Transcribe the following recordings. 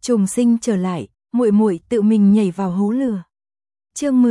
Trùng sinh trở lại, muội muội tự mình nhảy vào hố lửa. Chương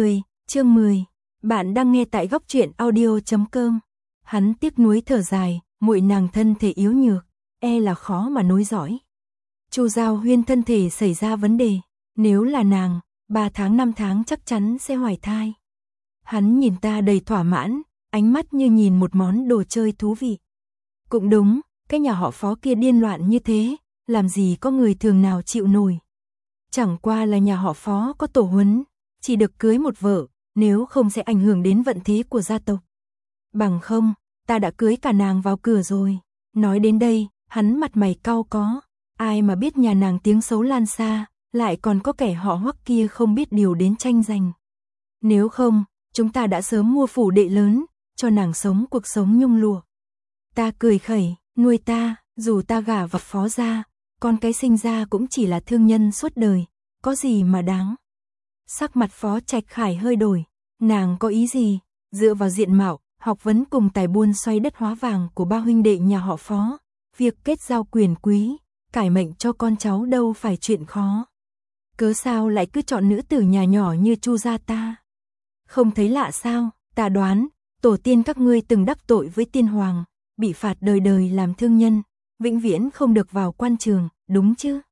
10, bạn đang nghe tại góc truyện audio.com. Hắn tiếc nuối thở dài, muội nàng thân thể yếu nhược, là khó mà nối dõi. Chu Giao Huyên thân thể xảy ra vấn đề, nếu là nàng, 3 tháng 5 tháng chắc chắn sẽ hoài thai. Hắn nhìn ta đầy thỏa mãn, ánh mắt như nhìn một món đồ chơi thú vị. Cũng đúng, cái nhà họ Phó kia điên loạn như thế, làm gì có người thường nào chịu nổi. Chẳng qua là nhà họ Phó có tổ huấn, chỉ được cưới một vợ, nếu không sẽ ảnh hưởng đến vận thế của gia tộc. Bằng không, ta đã cưới cả nàng vào cửa rồi. Nói đến đây, hắn mặt mày cau có, ai mà biết nhà nàng tiếng xấu lan xa, lại còn có kẻ họ Hoắc kia không biết điều đến tranh giành. Nếu không, chúng ta đã sớm mua phủ đệ lớn, cho nàng sống cuộc sống nhung lụa. Ta cười khẩy, nuôi ta, dù ta gả vào Phó gia, con cái sinh ra cũng chỉ là thương nhân suốt đời, có gì mà đáng. Sắc mặt Phó Trạch Khải hơi đổi, nàng có ý gì? Dựa vào diện mạo, học vấn cùng tài buôn xoay đất hóa vàng của ba huynh đệ nhà họ Phó, việc kết giao quyền quý, cải mệnh cho con cháu đâu phải chuyện khó. Cớ sao lại cứ chọn nữ tử nhà nhỏ như Chu gia ta? Không thấy lạ sao? Ta đoán, tổ tiên các ngươi từng đắc tội với tiên hoàng, bị phạt đời đời làm thương nhân, vĩnh viễn không được vào quan trường, đúng chứ?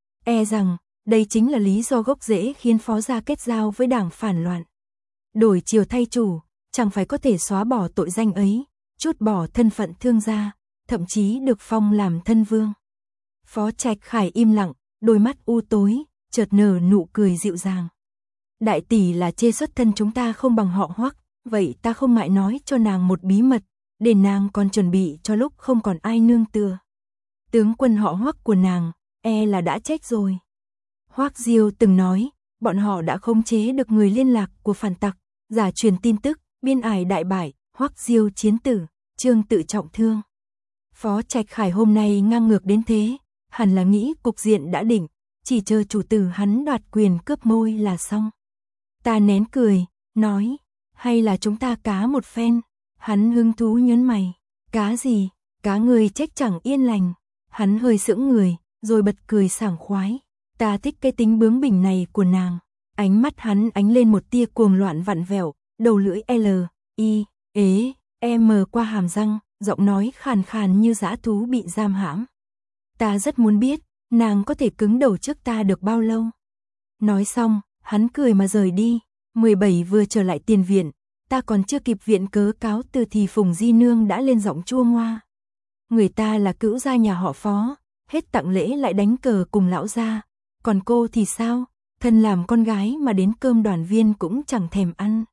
Rằng, đây chính là lý do gốc rễ khiến Phó gia kết giao với đảng phản loạn. Đổi chiều thay chủ, chẳng phải có thể xóa bỏ tội danh ấy, trút bỏ thân phận thương gia, thậm chí được phong làm thân vương. Phó Trạch Khải im lặng, đôi mắt u tối, chợt nở nụ cười dịu dàng. Đại tỷ là chê xuất thân chúng ta không bằng họ Hoắc, vậy ta không ngại nói cho nàng một bí mật, để nàng còn chuẩn bị cho lúc không còn ai nương tựa. Tướng quân họ Hoắc của nàng, là đã chết rồi. Hoắc Diêu từng nói, bọn họ đã khống chế được người liên lạc của phản tặc, giả truyền tin tức, biên ải đại bại, Hoắc Diêu chiến tử, Trương tự trọng thương. Phó Trạch Khải hôm nay ngang ngược đến thế, hẳn là nghĩ cục diện đã định, chỉ chờ chủ tử hắn đoạt quyền cướp ngôi là xong. Ta nén cười, nói, hay là chúng ta cá một phen? Hắn hứng thú nhớn mày, cá gì? Cá người chết chẳng yên lành. Hắn hơi sững người, rồi bật cười sảng khoái. Ta thích cái tính bướng bỉnh này của nàng. Ánh mắt hắn ánh lên một tia cuồng loạn vặn vẹo, đầu lưỡi qua hàm răng, giọng nói khàn khàn như dã thú bị giam hãm. Ta rất muốn biết, nàng có thể cứng đầu trước ta được bao lâu. Nói xong, hắn cười mà rời đi. 17 vừa trở lại tiền viện, ta còn chưa kịp viện cớ cáo từ thì Phùng Di Nương đã lên giọng chua ngoa. Người ta là cữu gia nhà họ Phó, hết tặng lễ lại đánh cờ cùng lão gia, còn cô thì sao? Thân làm con gái mà đến cơm đoàn viên cũng chẳng thèm ăn.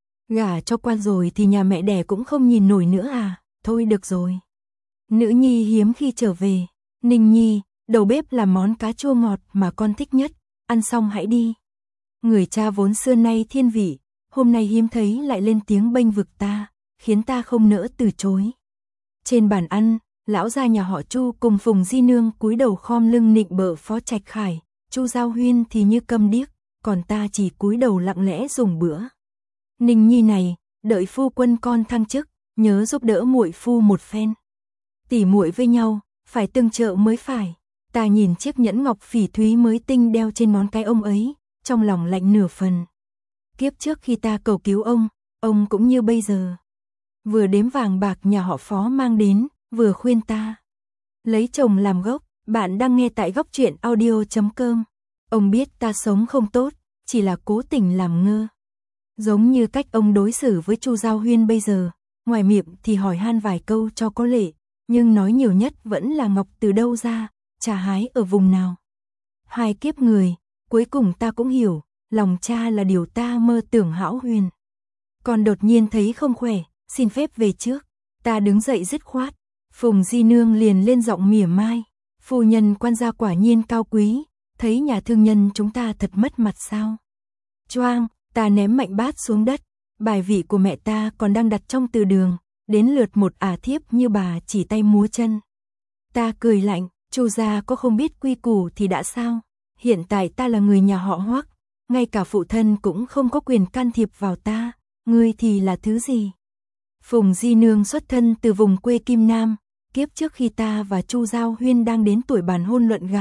Gả cho quan rồi thì nhà mẹ đẻ cũng không nhìn nổi nữa à? Thôi được rồi. Nữ nhi hiếm khi trở về. Ninh nhi, đầu bếp làm món cá chua ngọt mà con thích nhất, ăn xong hãy đi. Người cha vốn xưa nay thiên vị, hôm nay hiếm thấy lại lên tiếng bênh vực ta, khiến ta không nỡ từ chối. Trên bàn ăn, lão gia nhà họ Chu cùng Phùng Di Nương cúi đầu khom lưng nịnh bợ Phó Trạch Khải, Chu Giao Huyên thì như câm điếc, còn ta chỉ cúi đầu lặng lẽ dùng bữa. Ninh nhi này, đợi phu quân con thăng chức, nhớ giúp đỡ muội phu một phen. Tỉ muội với nhau, phải tương trợ mới phải. Ta nhìn chiếc nhẫn ngọc phỉ thúy mới tinh đeo trên ngón cái ông ấy, trong lòng lạnh nửa phần. Kiếp trước khi ta cầu cứu ông cũng như bây giờ. Vừa đếm vàng bạc nhà họ Phó mang đến, vừa khuyên ta lấy chồng làm gốc. Bạn đang nghe tại góc truyện audio.com. Ông biết ta sống không tốt, chỉ là cố tình làm ngơ. Giống như cách ông đối xử với Chu Giao Huyên bây giờ, ngoài miệng thì hỏi han vài câu cho có lệ, nhưng nói nhiều nhất vẫn là ngọc từ đâu ra, trà hái ở vùng nào. Hai kiếp người, cuối cùng ta cũng hiểu, lòng cha là điều ta mơ tưởng hão huyền. Còn đột nhiên thấy không khỏe, xin phép về trước. Ta đứng dậy dứt khoát. Phùng Di Nương liền lên giọng mỉa mai. Phu nhân quan gia quả nhiên cao quý, thấy nhà thương nhân chúng ta thật mất mặt sao. Choang, ta ném mạnh bát xuống đất. Bài vị của mẹ ta còn đang đặt trong từ đường, đến lượt một ả thiếp như bà chỉ tay múa chân. Ta cười lạnh, Chu gia có không biết quy củ thì đã sao. Hiện tại ta là người nhà họ Hoắc, ngay cả phụ thân cũng không có quyền can thiệp vào ta, ngươi thì là thứ gì? Phùng Di Nương xuất thân từ vùng quê Kim Nam, kiếp trước khi ta và Chu Giao Huyên đang đến tuổi bàn hôn luận gả,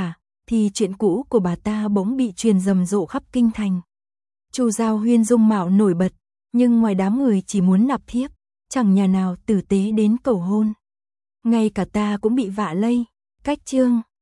thì chuyện cũ của bà ta bỗng bị truyền rầm rộ khắp kinh thành. Chu Giao Huyên dung mạo nổi bật, nhưng ngoài đám người chỉ muốn nạp thiếp, chẳng nhà nào tử tế đến cầu hôn. Ngay cả ta cũng bị vạ lây. Cách chương